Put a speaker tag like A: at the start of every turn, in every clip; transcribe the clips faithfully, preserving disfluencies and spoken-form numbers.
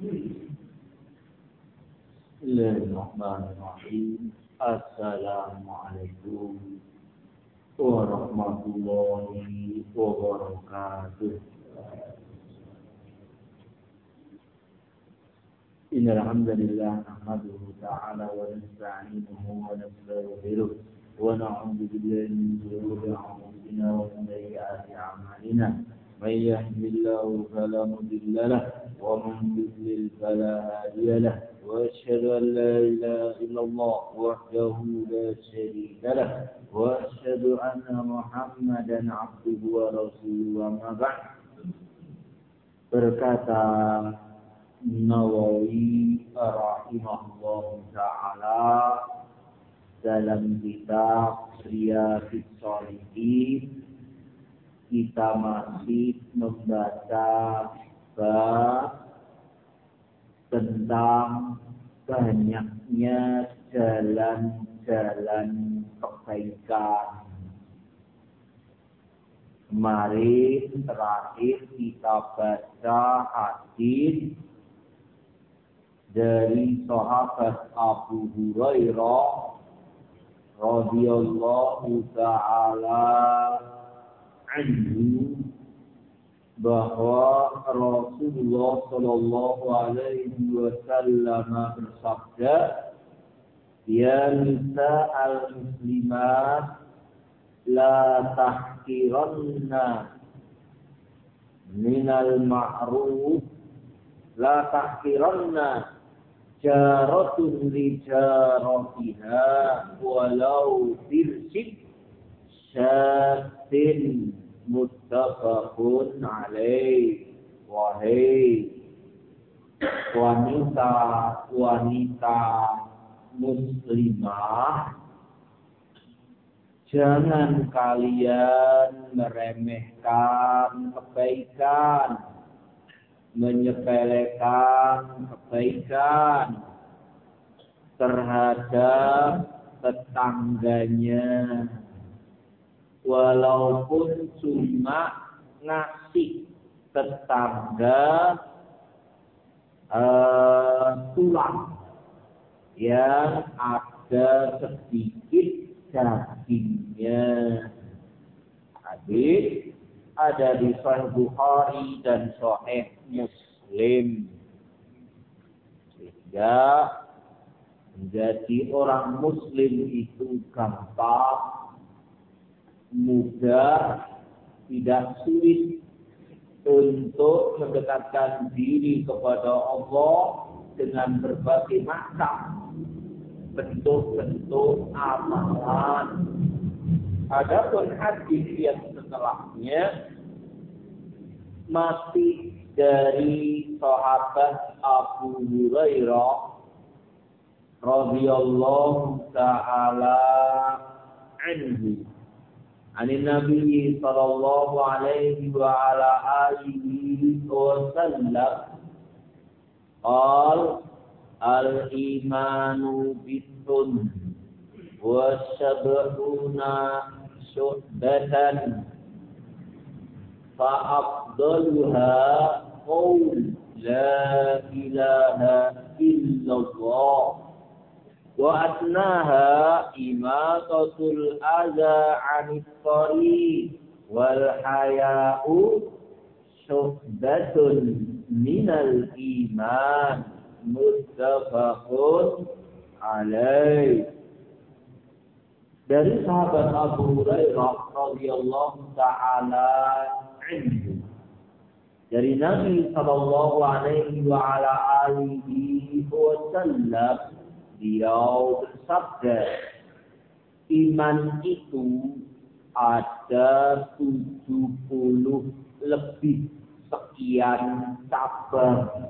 A: Bismillahirrahmanirrahim. Assalamualaikum warahmatullahi wabarakatuh. Innal hamdalillah nahmaduhu ta'ala wa nasta'inuhu wa nastaghfiruh wa na'udzu billahi min shururi anfusina wa min sayyiati a'malina. May yahdihillahu fala mudilla lahu wa man yudlil fala hadiya lahu. وأشهد أن لا إله إلا الله وحده لا شريك له وأشهد أن محمدا عبده ورسوله أما بعد. Berkata Nawawi rahimahullah ta'ala dalam kitab Riyadhus Shalihin, kita masih membaca bab tentang banyaknya jalan-jalan kebaikan. Kemarin terakhir kita baca hadis dari sahabat Abu Hurairah radhiyallahu ta'ala anhu, bahwa Rasulullah Shallallahu Alaihi Wasallam bersabda, "Ya nisa al-muslimat, la tahkiranna minal ma'ruf, la tahkiranna jaratun li jaratiha walau firshid syatin." Muttafaqun alaih. Wahai wanita-wanita muslimah, jangan kalian meremehkan kebaikan, menyepelekan kebaikan terhadap tetangganya, walaupun cuma ngasih tetangga uh, tulang yang ada sedikit dagingnya. Hadis ada di Sahih Bukhari dan Sahih Muslim. Sehingga menjadi orang Muslim itu gampang, mudah, tidak sulit untuk mendekatkan diri kepada Allah dengan berbagai macam bentuk-bentuk amalan. Adapun hadis yang setelahnya masih dari sahabat Abu Hurairah radhiyallahu ta'ala anhu, Anin Nabi sallallahu alaihi wa ala alihi wa sallam, Qal al-imanu bitun wa sab'una syu'batan fa'afdaluha qawl la ilaha illallah wa adnaha imatatul adza 'anit thariq wal haya'u syu'batun minal iman. Muttafaqun alaih. Dari sahabat Abu Hurairah radhiyallahu ta'ala anhu, dari Nabi sallallahu alaihi wa ala alihi wasallam, beliau bersabda, iman itu ada tujuh puluh lebih sekian cabang.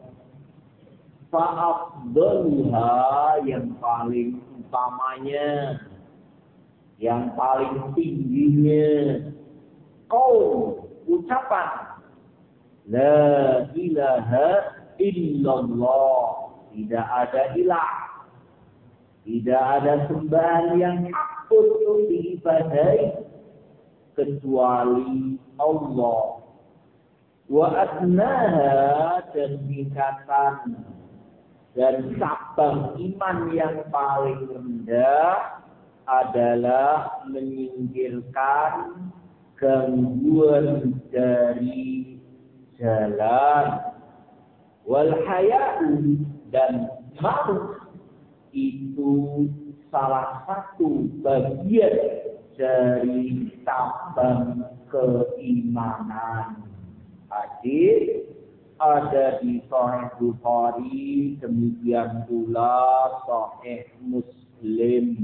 A: Fa'afdaluha, yang paling utamanya, yang paling tingginya, qaul, ucapan la ilaha illallah, tidak ada ilah, tidak ada sembahan yang hak untuk diibadahi kecuali Allah. Wa adnaha, dan tingkatan dan cabang iman yang paling rendah adalah menyingkirkan gangguan dari jalan. Wal haya'u, dan malu itu salah satu bagian dari cabang keimanan. Hadis ada di Sahih Bukhari, demikian pula Sahih Muslim.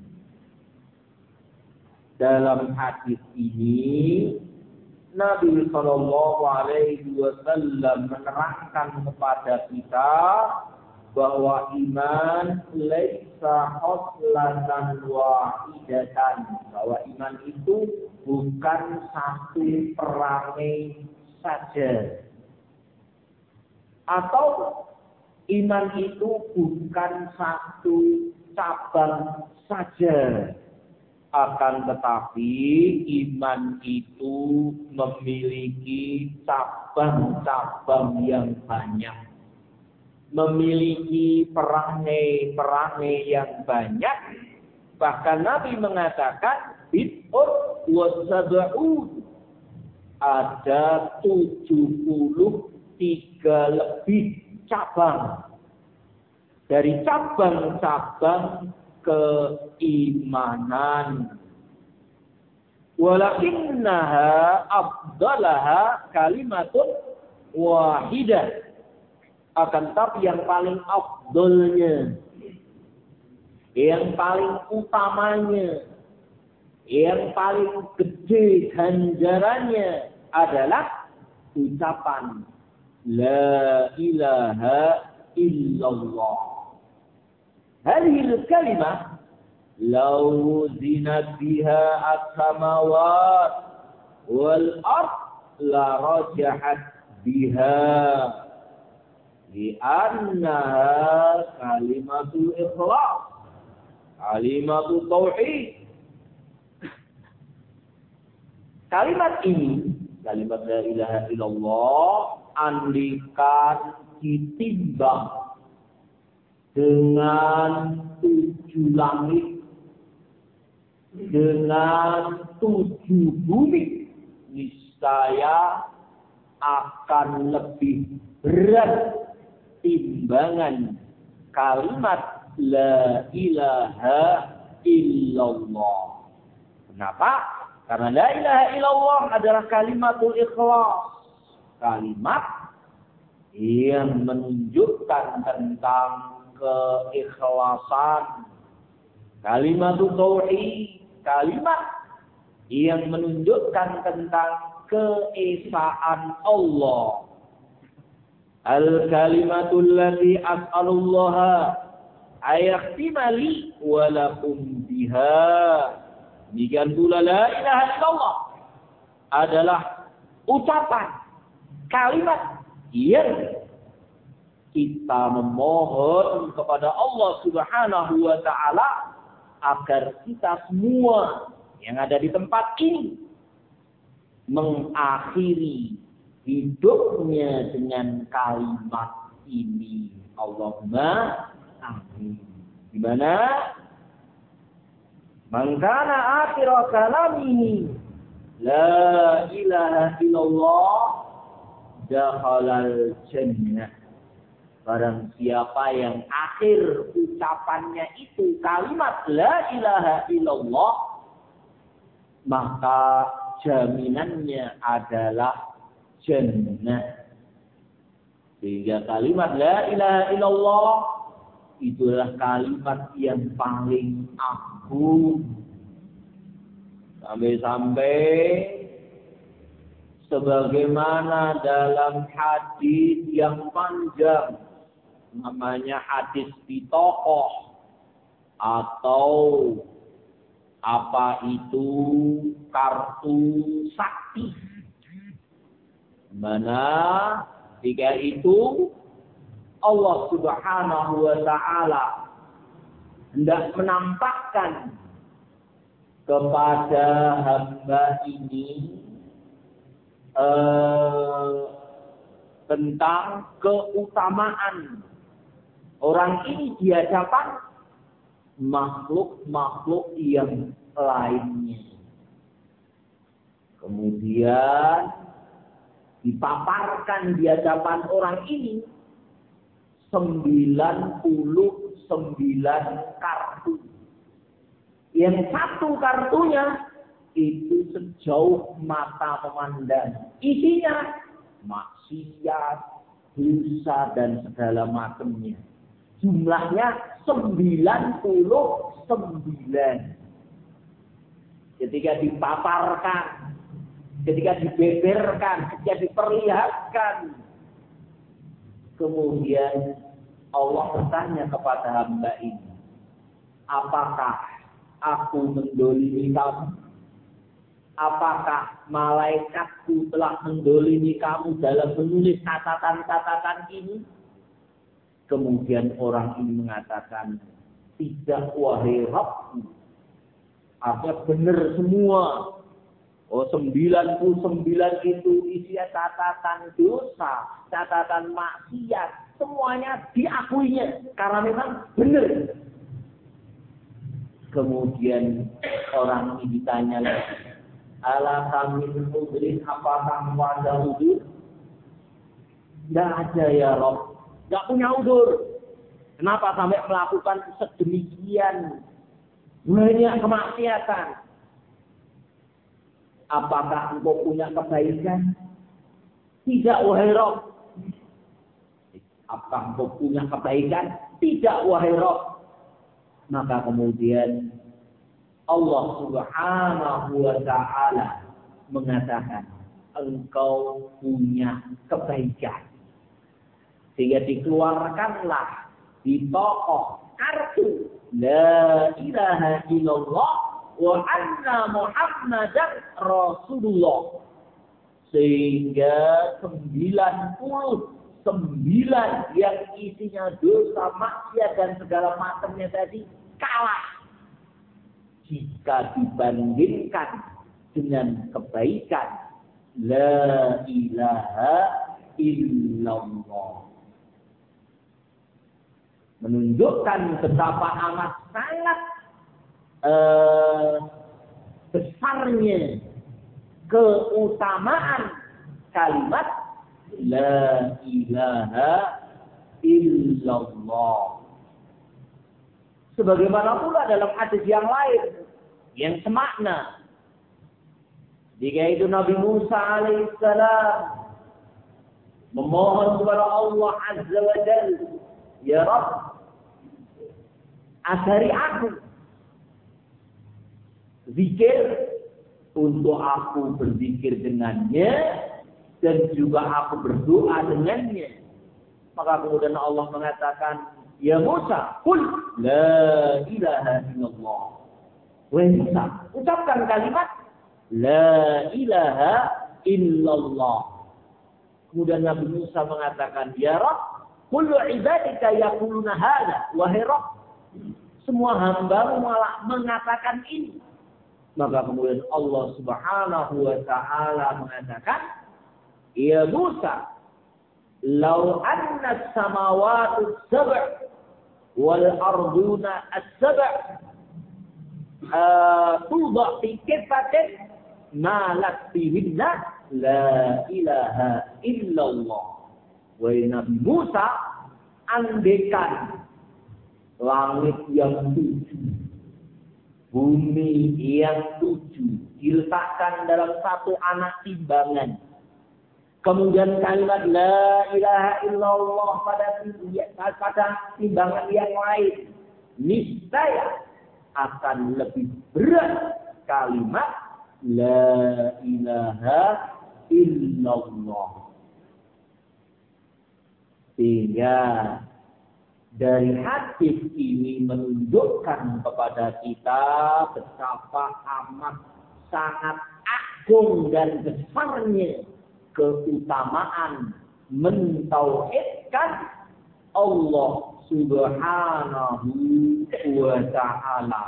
A: Dalam hadis ini Nabi Shallallahu Alaihi Wasallam menerangkan kepada kita bahwa iman laisa khoslatan wahidatan, bahwa iman itu bukan satu perangai saja, atau iman itu bukan satu cabang saja. Akan tetapi iman itu memiliki cabang-cabang yang banyak, memiliki perangai-perangai yang banyak. Bahkan Nabi mengatakan bid'un wa sab'un, ada tujuh puluh tiga lebih cabang dari cabang-cabang keimanan. Walakinnaha afdalaha kalimatun wahidah, akan tapi yang paling afdolnya, yang paling utamanya, yang paling gede ganjarannya adalah ucapan la ilaha illallah. Hadhil kalimah law zinat biha as-samawat wal ard la rajahat biha, li'annaha kalimatul ikhlas, kalimatul tauhid. Kalimat ini, kalimat la ilaha illallah, andikan ditimbang dengan tujuh langit, dengan tujuh bumi, niscaya akan lebih berat timbangan kalimat la ilaha illallah. Kenapa? Karena la ilaha illallah adalah kalimatul ikhlas, kalimat yang menunjukkan tentang keikhlasan, kalimatul tauhid, kalimat yang menunjukkan tentang keesaan Allah. Al-kalimatul lati as'alullaha ayakhtimali wa lakum biha. Demikian pula la ilaha illallah adalah ucapan, kalimat yang kita memohon kepada Allah Subhanahu wa ta'ala agar kita semua yang ada di tempat ini mengakhiri hidupnya dengan kalimat ini. Allahumma amin. Di mana? Man kana akhira kalamihi la ilaha illallah dakhalal jannah. Barang siapa yang akhir ucapannya itu kalimat la ilaha illallah, maka jaminannya adalah jannah. Sehingga kalimat la ilaha illallah itulah kalimat yang paling agung. Sampai-sampai sebagaimana dalam hadis yang panjang, namanya hadis bitokoh atau apa itu kartu sakti, mana jika itu Allah Subhanahu wa ta'ala hendak menampakkan kepada hamba ini uh, tentang keutamaan orang ini di hadapan makhluk-makhluk yang lainnya. Kemudian dipaparkan di hadapan orang ini sembilan puluh sembilan kartu. Yang satu kartunya itu sejauh mata memandang. Isinya maksiat, dosa dan segala macamnya. Jumlahnya sembilan puluh sembilan. Ketika dipaparkan, ketika dibeberkan, ketika diperlihatkan, kemudian Allah bertanya kepada hamba ini, apakah aku mendolimi kamu? Apakah malaikatku telah mendolimi kamu dalam menulis catatan-catatan ini? Kemudian orang ini mengatakan, tidak wahai Rabbku. Artinya benar semua. Oh, sembilan puluh sembilan itu isinya catatan dosa, catatan maksiat. Semuanya diakuinya. Karena memang benar. Kemudian orang ini ditanya lagi, ala kami mudrin apakah wada udur? Tidak ada ya Rabb. Tidak punya udur. Kenapa sampai melakukan sedemikian banyak kemaksiatan? Apakah engkau punya kebaikan? Tidak wahai Rabb. Apakah engkau punya kebaikan? Tidak wahai Rabb. Maka kemudian Allah Subhanahu wa ta'ala mengatakan, engkau punya kebaikan. Sehingga dikeluarkanlah di tokoh kartu la ilaha illallah wa anna Muhammadan Rasulullah. Sehingga sembilan puluh sembilan yang isinya dosa, maksiat dan segala macamnya tadi kalah jika dibandingkan dengan kebaikan la ilaha illallah. Menunjukkan betapa amat sangat uh, besarnya keutamaan kalimat la ilaha illallah. Sebagaimana pula dalam hadis yang lain yang semakna. Jika itu Nabi Musa alaihissalam memohon kepada Allah Azza wa Jalla, ya Rabb, ajari aku zikir untuk aku berzikir dengannya dan juga aku berdoa dengannya. Maka kemudian Allah mengatakan, ya Musa, qul la ilaha illallah. Wahai Musa, ucapkan kalimat la ilaha illallah. Kemudian Nabi Musa mengatakan, ya Rabb, kullu ibadika yaquluna hadza. Wahai Rabb, semua hamba-Mu malah mengatakan ini. Maka kemudian Allah Subhanahu wa ta'ala mengatakan, ya Musa, law anna as-samawati as-sab' wal arduna as-sab' tuḍa fi kifatin malat fihinna la ilaha illallah. Wahai Nabi Musa, andaikan langit yang tujuh, bumi yang tujuh diletakkan dalam satu anak timbangan, kemudian kalimat la ilaha illallah pada pada timbangan yang lain, niscaya akan lebih berat kalimat la ilaha illallah. Sehingga dari hadis ini menunjukkan kepada kita betapa amat sangat agung dan besarnya keutamaan mentauhidkan Allah Subhanahu wa ta'ala.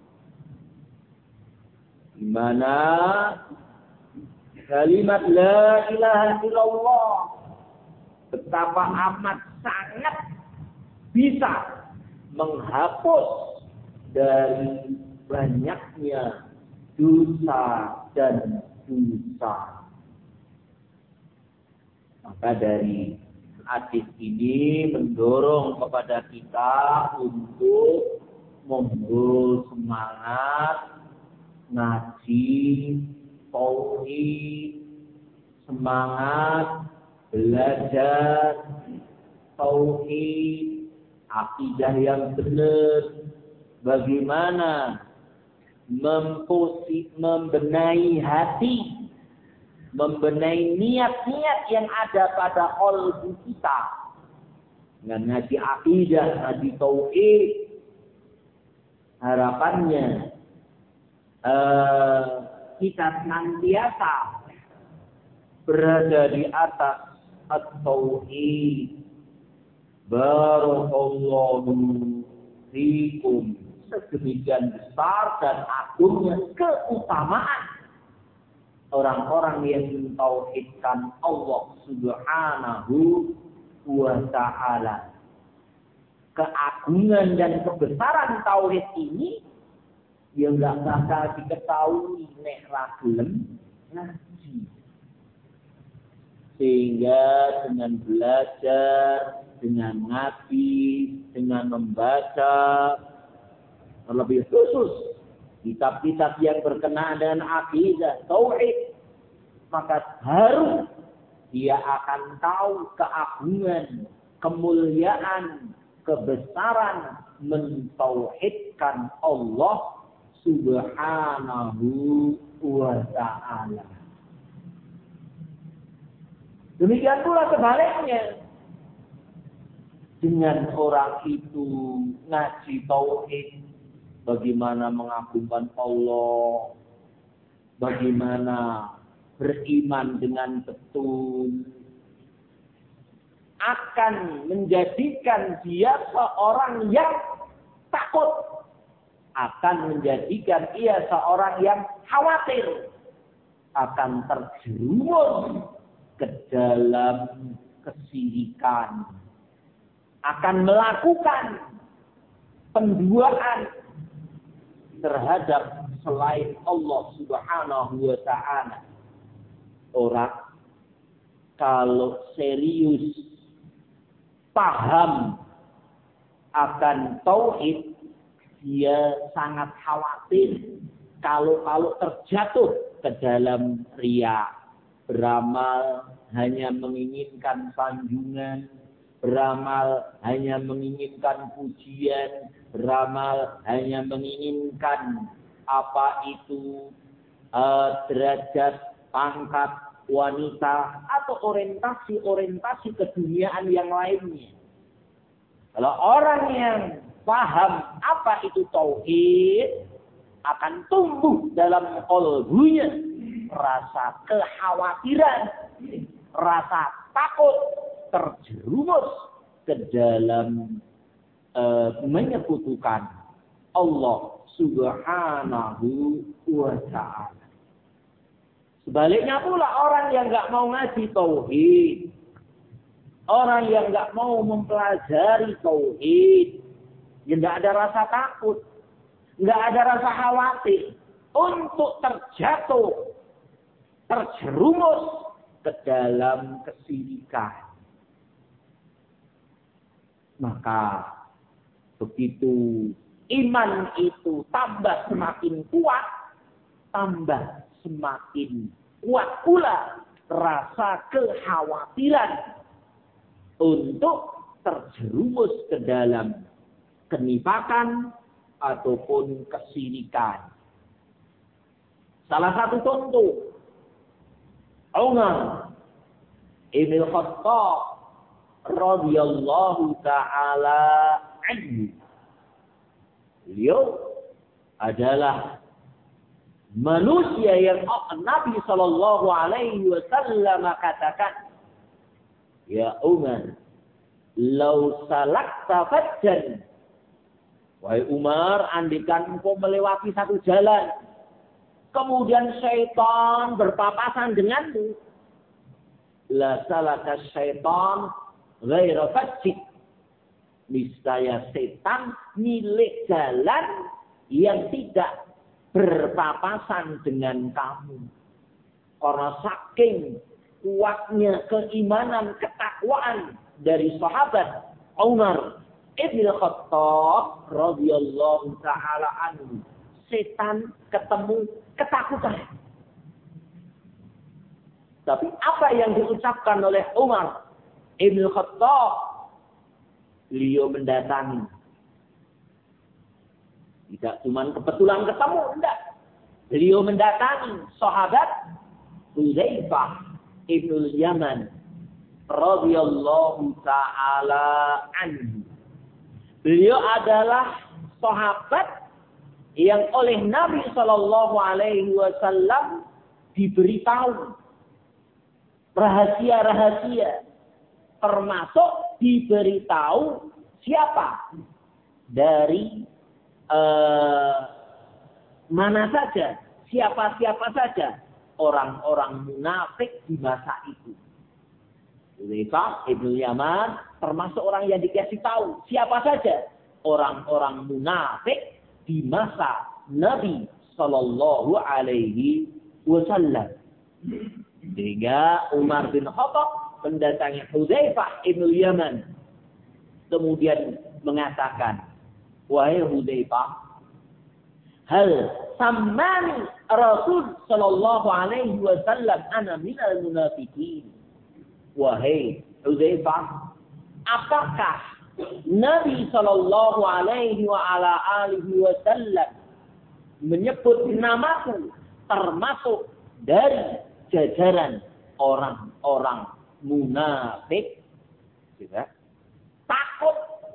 A: Di mana kalimat la ilaha illallah betapa amat sangat bisa menghapus dari banyaknya dosa dan dosa. Maka dari hadis ini mendorong kepada kita untuk monggo semangat ngaji tauhid, semangat belajar tauhid, akidah yang benar, bagaimana memposi, membenahi hati, membenahi niat-niat yang ada pada qalbu kita. Dengan ngaji akidah, ngaji tauhid, harapannya uh, kita senantiasa berada di atas at-tauhid. Barakallahu fikum. Sedemikian besar dan agungnya keutamaan orang-orang yang mentauhidkan Allah Subhanahu wa ta'ala. Keagungan dan kebesaran tauhid ini yang enggak bakal diketahui nek ra gelem ngaji. Sehingga dengan belajar, dengan ngaji, dengan membaca, terlebih khusus kitab-kitab yang berkenaan dengan akidah, tauhid, maka harus dia akan tahu keagungan, kemuliaan, kebesaran mentauhidkan Allah Subhanahu wa ta'ala. Demikian pula sebaliknya. Dengan orang itu ngaji tauhid, bagaimana mengagungkan Allah, bagaimana beriman dengan betul, akan menjadikan dia seorang yang takut, akan menjadikan ia seorang yang khawatir, akan terjerumus ke dalam kesyirikan, akan melakukan penduaan terhadap selain Allah Subhanahu wa ta'ala. Orang kalau serius paham akan tauhid, dia sangat khawatir kalau-kalau terjatuh ke dalam riya, beramal hanya menginginkan sanjungan, beramal hanya menginginkan pujian, beramal hanya menginginkan apa itu uh, derajat, pangkat, wanita, atau orientasi-orientasi keduniaan yang lainnya. Kalau orang yang paham apa itu tauhid, akan tumbuh dalam qalbunya rasa kekhawatiran, rasa takut, terjerumus ke dalam uh, menyekutukan Allah Subhanahu wa ta'ala. Sebaliknya pula orang yang enggak mau ngaji tauhid, orang yang enggak mau mempelajari tauhid, yang enggak ada rasa takut, enggak ada rasa khawatir untuk terjatuh, terjerumus ke dalam kesyirikan. Maka begitu iman itu tambah semakin kuat, tambah semakin kuat pula rasa kekhawatiran untuk terjerumus ke dalam kenifakan ataupun kesyirikan. Salah satu contoh, Umar Ibn Khattab radhiyallahu ta'ala anhu. Beliau adalah manusia yang Nabi sallallahu alaihi wasallam katakan, ya Umar, lau salakta fajjan. Wahai Umar, andikan engkau melewati satu jalan, kemudian syaitan berpapasan denganmu, la salaka syaitan ghairu fajjid. Niscaya setan milik jalan yang tidak berpapasan dengan kamu. Karena saking kuatnya keimanan, ketakwaan dari sahabat Umar ibn Khattab radhiyallahu taala anhu, setan ketemu ketakutan. Tapi apa yang diucapkan oleh Umar ibn Khattab? Beliau mendatangi. Tidak cuma kebetulan ketemu, enggak. Beliau mendatangi sahabat Hudzaifah ibn Yaman radhiyallahu taala anhu. Beliau adalah sahabat yang oleh Nabi sallallahu alaihi wasallam diberitahu rahasia-rahasia, termasuk diberitahu siapa dari uh, mana saja, siapa-siapa saja orang-orang munafik di masa itu. Hudzaifah ibn Yaman termasuk orang yang dikasih tahu siapa saja orang-orang munafik di masa Nabi sallallahu alaihi wasallam. Sehingga Umar bin Khattab mendatangi Hudzaifah ibn Yaman, kemudian mengatakan, wahai Hudzaifah, hal sammani Rasul sallallahu alaihi wasallam ana minal munafiqin. Wahai Hudzaifah, apakah Nabi sallallahu alaihi wa ala alihi wasallam menyebut namaku termasuk dari jajaran orang-orang munafik? Tidak. Takut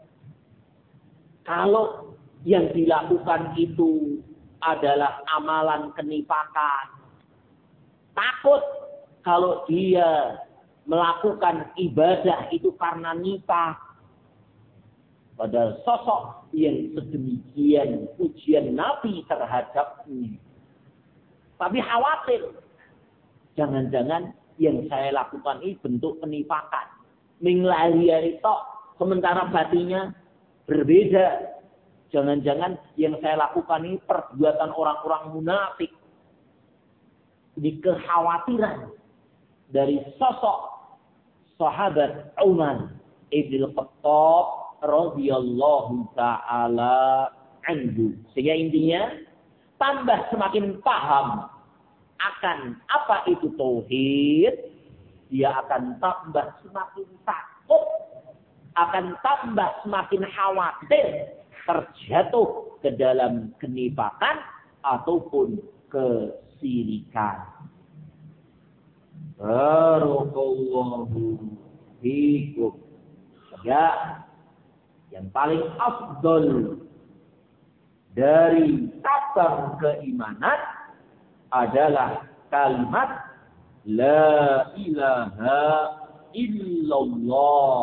A: kalau yang dilakukan itu adalah amalan kenifakan. Takut kalau dia melakukan ibadah itu karena nifak. Padahal sosok yang sedemikian ujian Nabi terhadapnya. Tapi khawatir, jangan-jangan yang saya lakukan ini bentuk penifakan. Menglari-lari tok, sementara batinnya berbeda. Jangan-jangan yang saya lakukan ini perbuatan orang-orang munafik. Ini kekhawatiran dari sosok sahabat Umar ibn Khattab radhiyallahu ta'ala anhu. Sehingga intinya tambah semakin paham akan apa itu tauhid, dia akan tambah semakin takut, akan tambah semakin khawatir terjatuh ke dalam kenifakan ataupun kesirikan. Barakallahu fikum. Ya, yang paling afdal dari cabang keimanan adalah kalimat la ilaha illallah.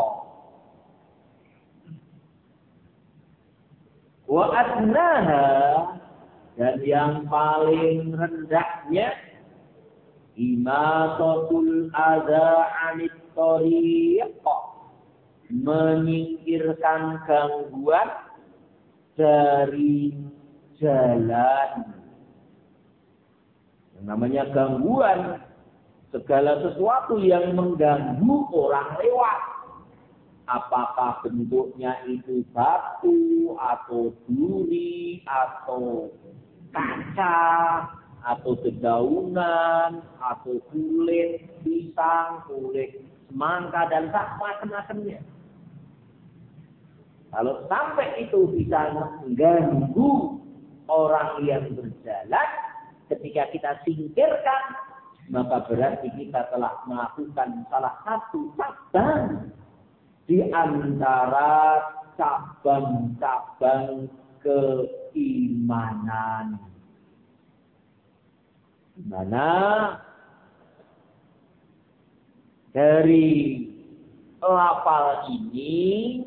A: Wa adnaha, dan yang paling rendahnya imatatul adza 'anit thariq, menyingkirkan gangguan dari jalan. Yang namanya gangguan, segala sesuatu yang mengganggu orang lewat. Apakah bentuknya itu batu, atau duri, atau kaca, atau dedaunan, atau kulit pisang, kulit semangka, dan macam-macamnya. Kalau sampai itu bisa mengganggu orang yang berjalan, ketika kita singkirkan, maka berarti kita telah melakukan salah satu cabang di antara cabang-cabang keimanan. Di mana dari lafal ini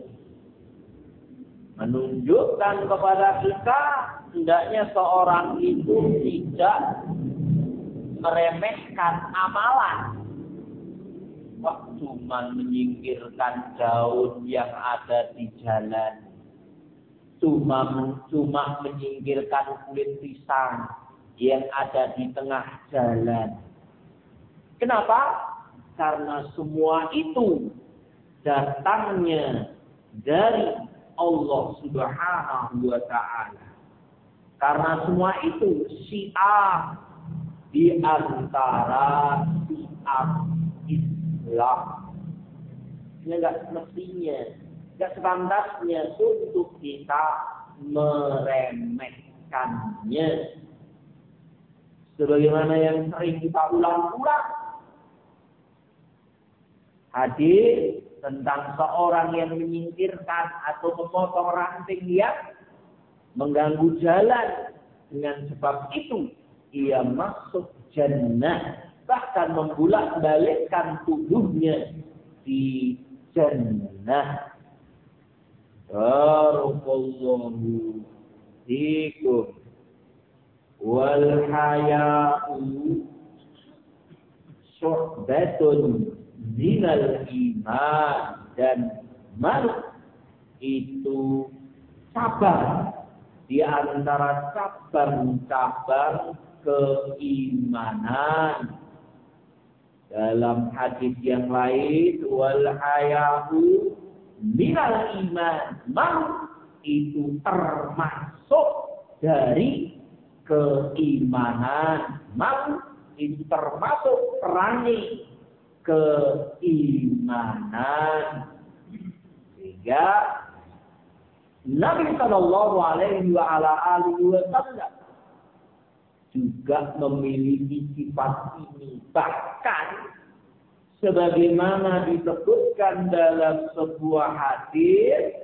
A: menunjukkan kepada kita hendaknya seorang itu tidak meremehkan amalan, Wah, cuma menyingkirkan daun yang ada di jalan. Cuma cuma menyingkirkan kulit pisang yang ada di tengah jalan. Kenapa? Karena semua itu datangnya dari Allah Subhanahu wa Ta'ala. Karena semua itu syiar di antara syiar Islam. Ini enggak semestinya, enggak sepantasnya untuk kita meremehkannya. Sebagaimana yang sering kita ulang-ulang. Hadis tentang seorang yang menyingkirkan atau memotong ranting yang mengganggu jalan. Dengan sebab itu, ia masuk jannah. Bahkan membolak-balikkan tubuhnya di jannah. Barakallahu fikum. Wal haya'u syu'batun minal iman, dan malu itu cabang di antara cabang-cabang keimanan. Dalam hadis yang lain, wal haya'u minal iman, malu itu termasuk dari keimanan. Malu itu termasuk perangi keimanan. Sehingga Nabi Sallallahu Alaihi Wasallam juga memiliki sifat ini. Bahkan sebagaimana disebutkan dalam sebuah hadis,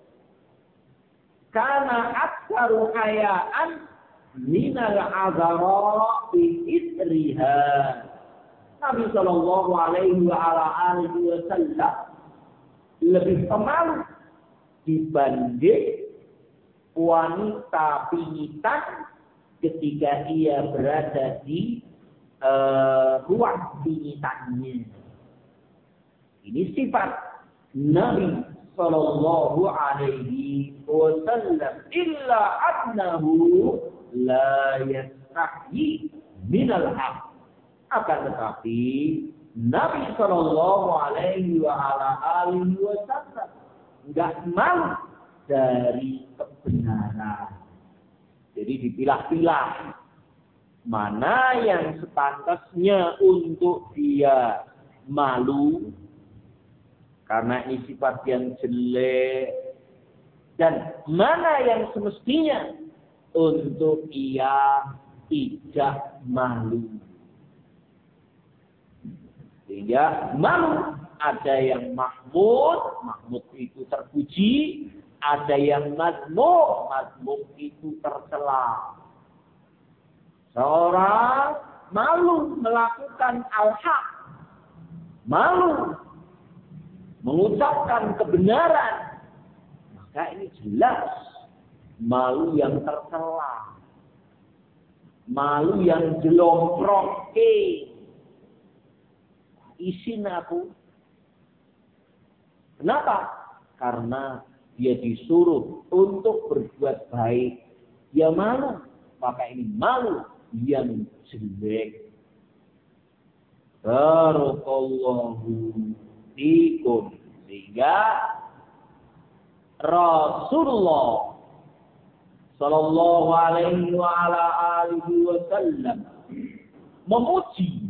A: karena aktsaru hayaan minal azara bi isriha. Nabi Shallallahu Alaihi Wasallam lebih pemalu dibanding wanita pingitan ketika ia berada di uh, ruang pingitannya. Ini sifat Nabi Shallallahu Alaihi Wasallam. Illa annahu la yastahyi minal haq. Akan tetapi Nabi Shallallahu Alaihi Wasallam enggak malu dari kebenaran. Jadi dipilah-pilah mana yang sepantasnya untuk dia malu karena ini sifat yang jelek, dan mana yang semestinya untuk ia tidak malu. Sehingga malu, ada yang mahmud, mahmud itu terpuji, ada yang mazmum, mazmum itu tercela. Seorang malu melakukan al-haq, malu mengucapkan kebenaran, maka ini jelas malu yang tercela, malu yang jelongkroke. Isin aku. Kenapa? Karena dia disuruh untuk berbuat baik. Dia malu. Maka ini malu yang jelek. Barakallahu fikum. Sehingga Rasulullah Sallallahu Alaihi Wasallam memuji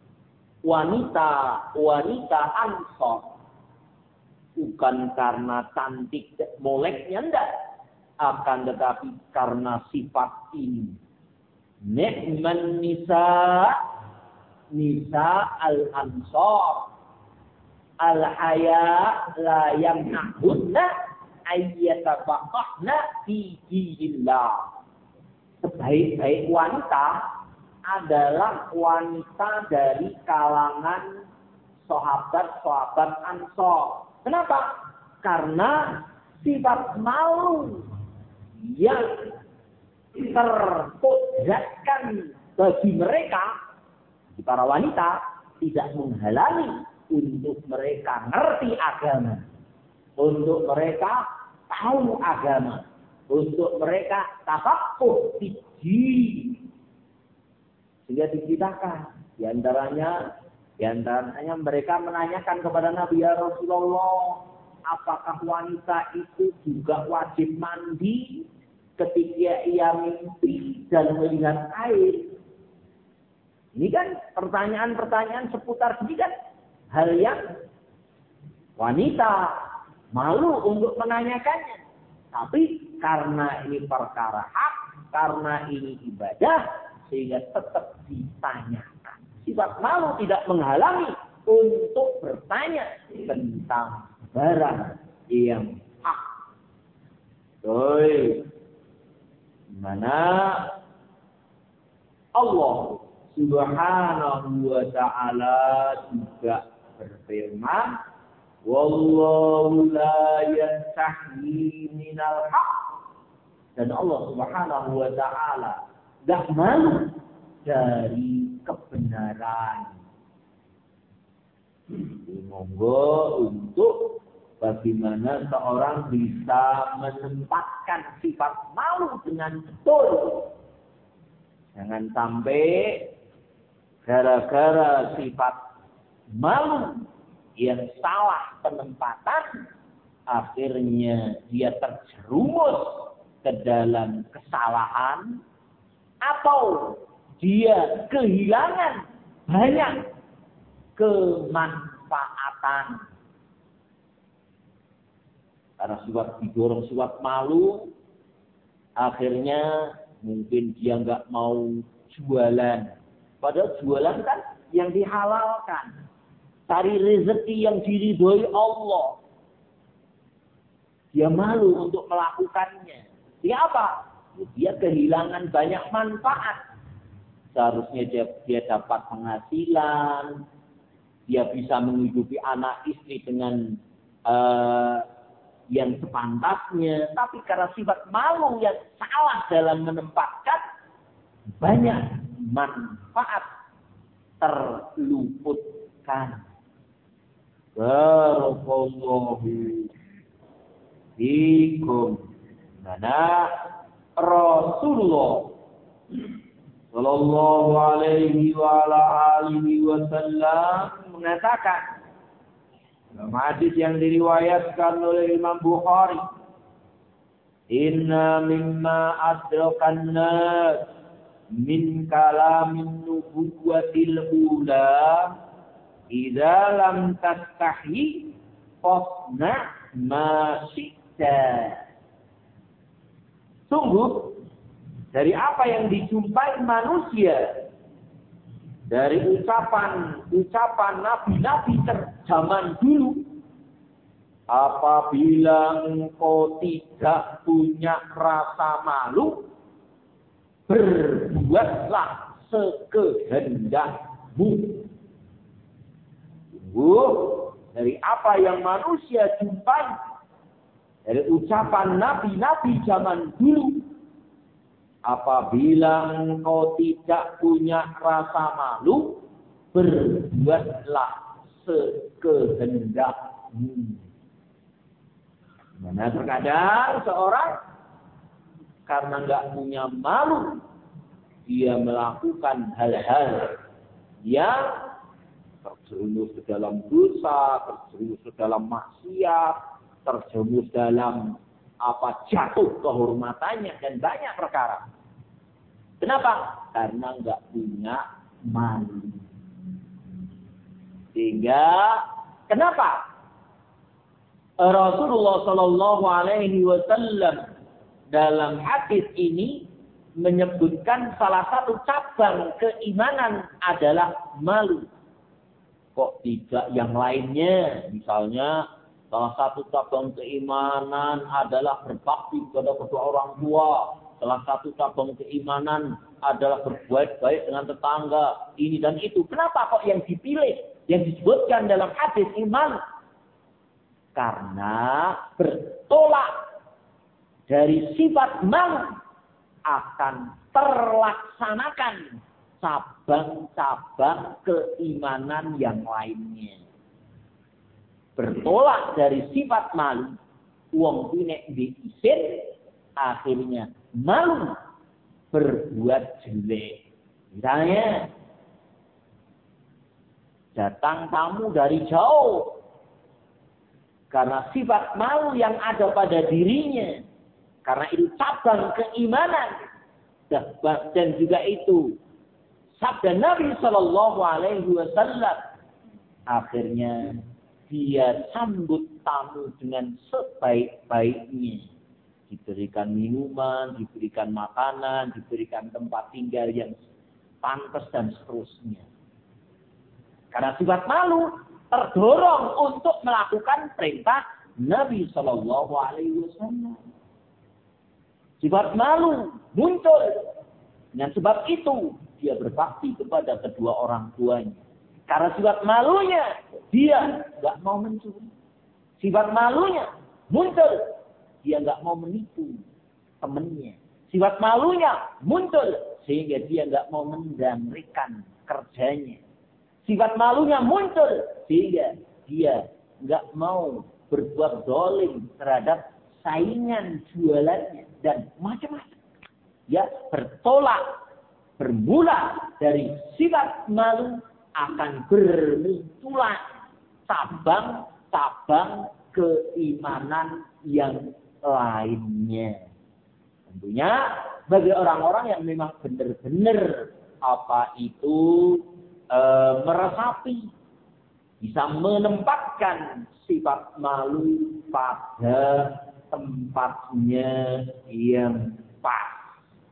A: wanita-wanita Ansor bukan karena cantik moleknya, enggak, akan tetapi karena sifat ini. Ni'man nisa nisa al-Ansor al-haya la yamna'hunna ayyatabaqahna fi dinillah. Sebaik-baik wanita adalah wanita dari kalangan sahabat-sahabat Ansor. Kenapa? Karena sifat malu yang terpodratkan bagi mereka, para wanita, tidak menghalangi untuk mereka ngerti agama, untuk mereka tahu agama, untuk mereka tafaqquh fiddin. Sehingga diceritakan di antaranya di antaranya mereka menanyakan kepada Nabi, ya Rasulullah, apakah wanita itu juga wajib mandi ketika ia mimpi dan melihat air? Ini kan pertanyaan-pertanyaan seputar ini kan hal yang wanita malu untuk menanyakannya. Tapi karena ini perkara hak, karena ini ibadah, sehingga tetap ditanyakan. Sifat malu tidak menghalangi untuk bertanya tentang barang yang hak. Doi, mana Allah Subhanahu wa ta'ala juga berfirman, wallahu la yastahi minal haq. Dan Allah Subhanahu wa ta'ala enggak malu dari kebenaran. Monggo untuk bagaimana seorang bisa menempatkan sifat malu dengan betul. Jangan sampai gara-gara sifat malu yang salah penempatan, akhirnya dia terjerumus ke dalam kesalahan, atau dia kehilangan banyak kemanfaatan. Karena sifat didorong sifat malu, akhirnya mungkin dia nggak mau jualan. Padahal jualan kan yang dihalalkan. Cari rezeki yang diridhoi Allah. Dia malu untuk melakukannya. Dia apa? Dia kehilangan banyak manfaat. Seharusnya dia, dia dapat penghasilan. Dia bisa menghidupi anak istri dengan uh, yang sepantasnya. Tapi karena sifat malu yang salah dalam menempatkan, banyak manfaat terluputkan. Barakallahu fikum. Mana Rasulullah sallallahu alaihi wa ala alihi wasallam mengatakan dalam hadis yang diriwayatkan oleh Imam Bukhari, inna mimma adrakan nas min kalamin nubuwatil ula idza lam tastahi fasna ma syi'ta. Sungguh dari apa yang dijumpai manusia dari ucapan-ucapan nabi-nabi zaman dulu, apabila engkau tidak punya rasa malu, berbuatlah sekehendakmu. Sungguh dari apa yang manusia jumpai dari ucapan nabi-nabi zaman dulu, apabila engkau tidak punya rasa malu, berbuatlah sekehendakmu. Mana terkadang seorang karena enggak punya malu, dia melakukan hal-hal yang terjerumus ke dalam dosa, terjerumus ke dalam maksiat, terjerumus dalam apa jatuh kehormatannya dan banyak perkara. Kenapa? Karena enggak punya malu. Sehingga kenapa Rasulullah Shallallahu Alaihi Wasallam dalam hadis ini menyebutkan salah satu cabang keimanan adalah malu. Kok tidak yang lainnya? Misalnya salah satu cabang keimanan adalah berbakti kepada kedua orang tua. Salah satu cabang keimanan adalah berbuat baik dengan tetangga. Ini dan itu. Kenapa kok yang dipilih, yang disebutkan dalam hadis iman? Karena bertolak dari sifat malu akan terlaksanakan cabang-cabang keimanan yang lainnya. bertolak dari sifat malu, wong kuwi nek diisin akhirnya malu berbuat jelek. Misalnya datang tamu dari jauh karena sifat malu yang ada pada dirinya, karena itu cabang keimanan. Dan juga itu sabda Nabi Shallallahu Alaihi Wasallam. Akhirnya dia sambut tamu dengan sebaik-baiknya. Diberikan minuman, diberikan makanan, diberikan tempat tinggal yang pantas dan seterusnya. Karena sifat malu terdorong untuk melakukan perintah Nabi Shallallahu Alaihi Wasallam. Sifat malu muncul. Dengan sebab itu, dia berbakti kepada kedua orang tuanya. Karena sifat malunya, dia nggak mau mencuri. Sifat malunya muncul. Dia nggak mau menipu temannya. Sifat malunya muncul. Sehingga dia nggak mau mendamrikan kerjanya. Sifat malunya muncul. Sehingga dia nggak mau berbuat zalim terhadap saingan jualannya. Dan macam-macam. Ya, bertolak, bermula dari sifat malu akan bermunculan cabang-cabang keimanan yang lainnya. Tentunya bagi orang-orang yang memang benar-benar apa itu e, meresapi, bisa menempatkan sifat malu pada tempatnya yang pas.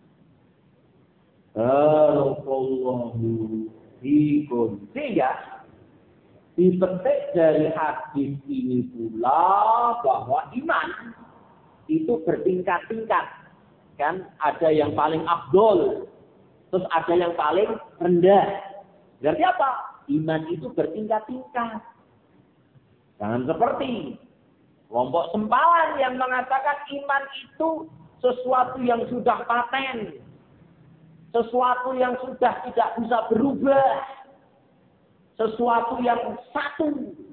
A: Allahu fikum. Sehingga dipetik dari hadis ini pula bahwa iman itu bertingkat-tingkat. Kan ada yang paling afdol, terus ada yang paling rendah. Berarti apa? Iman itu bertingkat-tingkat. Jangan seperti kelompok sempalan yang mengatakan iman itu sesuatu yang sudah paten. Sesuatu yang sudah tidak bisa berubah. Sesuatu yang satu.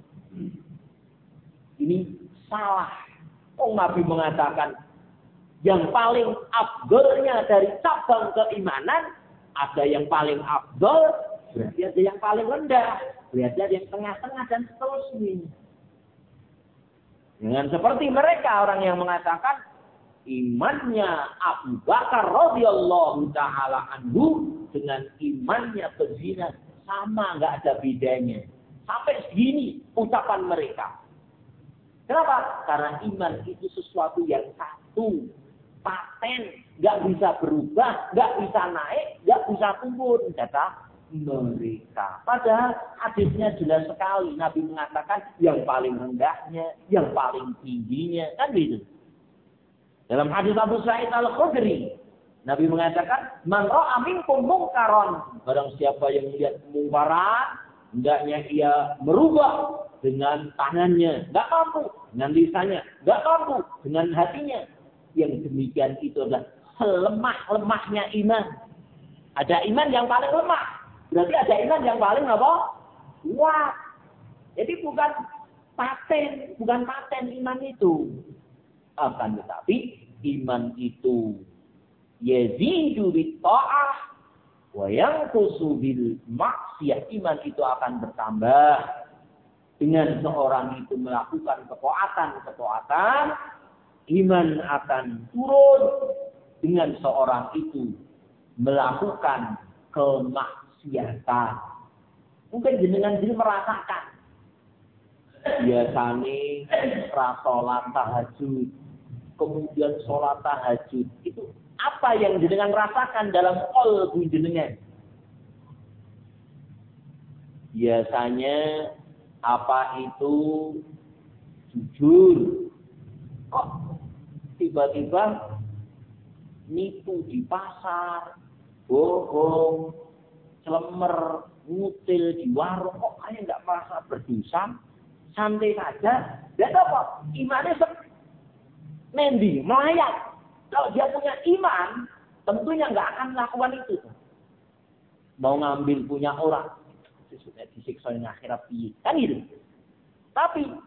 A: Ini salah. Oh, Nabi mengatakan yang paling afdolnya dari cabang keimanan, ada yang paling afdol, berarti ada yang paling rendah, berarti ada yang tengah-tengah dan seterusnya. Dengan seperti mereka orang yang mengatakan imannya Abu Bakar radhiyallahu taala anhu dengan imannya pezina sama, nggak ada bedanya. Sampai segini ucapan mereka. Kenapa? Karena iman itu sesuatu yang satu, paten, nggak bisa berubah, nggak bisa naik, nggak bisa turun, kata mereka. Padahal hadisnya jelas sekali. Nabi mengatakan yang paling rendahnya, yang paling tingginya, kan gitu. Dalam hadis Abu Sa'id Al-Khudri, Nabi mengatakan, "Man ra'a minkum munkaran." Barang siapa yang melihat kemungkaran, hendaknya ia merubah dengan tangannya, enggak mampu, dengan lisannya, enggak mampu, dengan hatinya. Yang demikian itu adalah selemah-lemahnya iman. Ada iman yang paling lemah. Berarti ada iman yang paling apa? Kuat. Jadi bukan paten, bukan paten iman itu. Akan tetapi iman itu yazidu bit ta'ah wa yanqusu bil maksiyah. Iman itu akan bertambah dengan seorang itu melakukan ketaatan-ketaatan. Iman akan turun dengan seorang itu melakukan kemaksiatan. Mungkin jenengan sendiri merasakan biasanya rasolat tahajud, kemudian sholat tahajud, itu apa yang jenengan rasakan dalam qalbu jenengan? Biasanya apa itu jujur, kok tiba-tiba nipu di pasar, bohong, celemer, ngutil di warung, kok kayak nggak merasa berdosa, santai saja. Dan apa? Imannya mendi, melayang. Kalau dia punya iman, tentunya nggak akan melakukan itu. Mau ngambil punya orang, sudah disiksa di akhirat, kan gitu. Tapi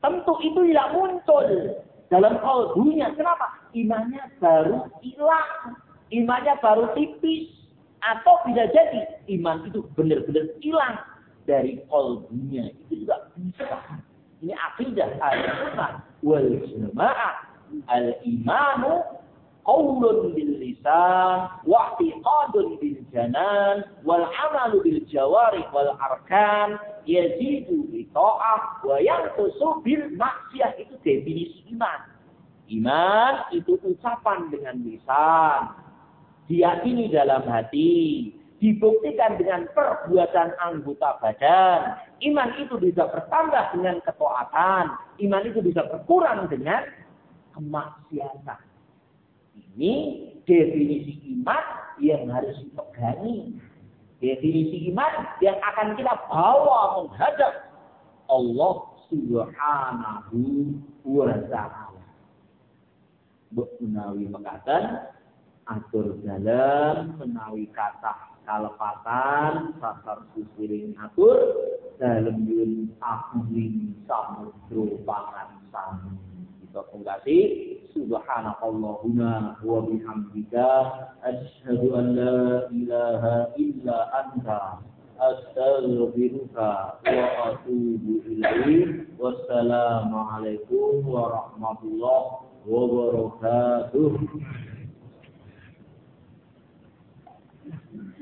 B: tentu itu tidak muncul dalam kalbunya. Kenapa? Imannya baru hilang, imannya baru tipis, atau bisa jadi iman itu benar-benar hilang dari kalbunya. Itu juga bisa. Ini akidah al-sunnah wal jamaah. Al-imanu qaulun bil lisan wa i'tiqadun bil janan wal amalu bil jawarih wal arkan yazidu bi ta'ah wa yanqusu bil maksiyah. Itu definisi iman. Iman itu ucapan dengan lisan, diyakini dalam hati, dibuktikan dengan perbuatan anggota badan. Iman itu bisa bertambah dengan ketaatan, iman itu bisa berkurang dengan kemaksiatan. Ini definisi iman yang harus dipegangi. Definisi iman yang akan kita bawa menghadap Allah Subhanahu wa ta'ala. Mbok menawi mekaten atur dalam menawi kathah kalepatan sasar susiring atur dalem yun akuling samudra pangan sami. Kita pungkasi subhanakallahumma wa bihamdika asyhadu an la ilaha illa anta astaghfiruka wa atubu ilaik. Wassalamu alaikum warahmatullahi wabarakatuh.